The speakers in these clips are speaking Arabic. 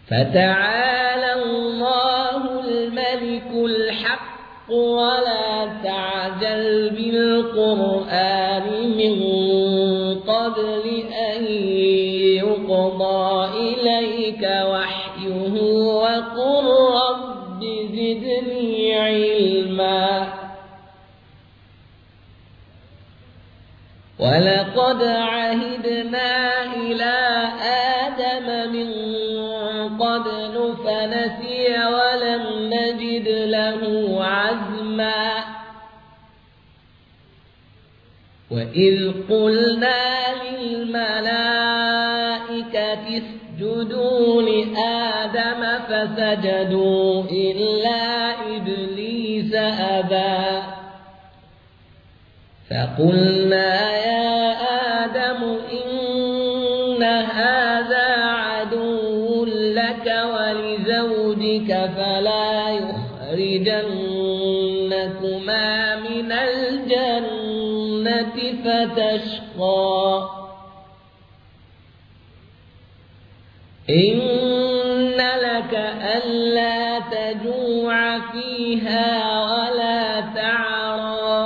فتعالى الله الملك الحق ولا تعجل بالقرآن من قبل أن يقضى إليك وحيه وقل رب زدني علما ولقد عهدنا إلى آدم من قبل فنسي ولم نجد له عزما وإذ قلنا للملائكة اسجدوا لآدم فسجدوا إلا إبليس أبى فقلنا يا آدم إن هذا عدو لك ولزوجك فلا يخرجنكما من الجنة فتشقى إن لك ألا تجوع فيها ولا تعرى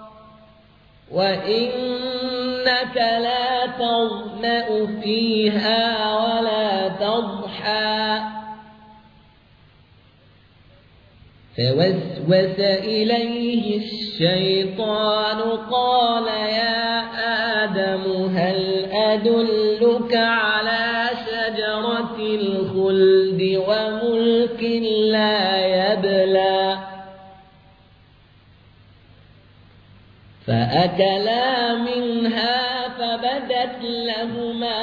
وإنك لا تظمأ فيها ولا تضحى فوسوس إليه الشيطان قال يا آدم هل أدلك على شجرة الخلد وملك لا يبلى فأكلا منها فبدت لهما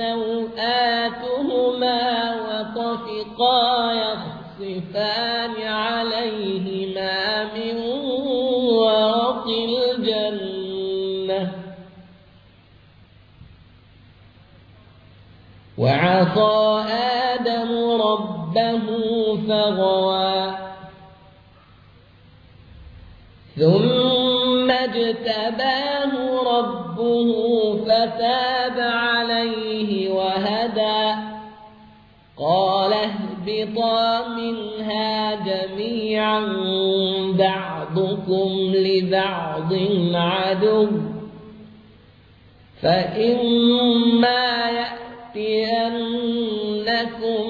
سوآتهما وطفقا يخصفان عليهما من ورق الجنة وعصى آدم ربه فغوى ثم اجتباه ربه فتاب عليه وهدى قال اهبطا منها جميعا بعضكم لبعض عدو فإما يأتينكم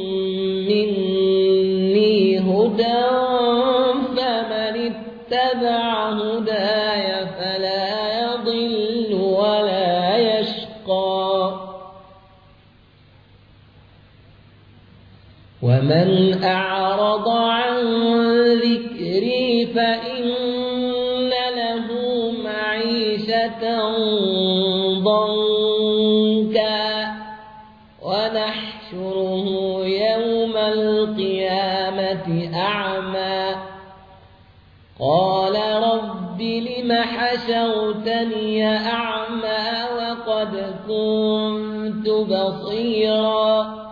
مني هدى فمن اتبع هداي فلا يضل ولا يشقى ومن أعرض عن ذكري فإن له معيشة ضنكا ونحشره يوم القيامة أعمى قال رب لم حشرتني أعمى وقد كنت بصيرا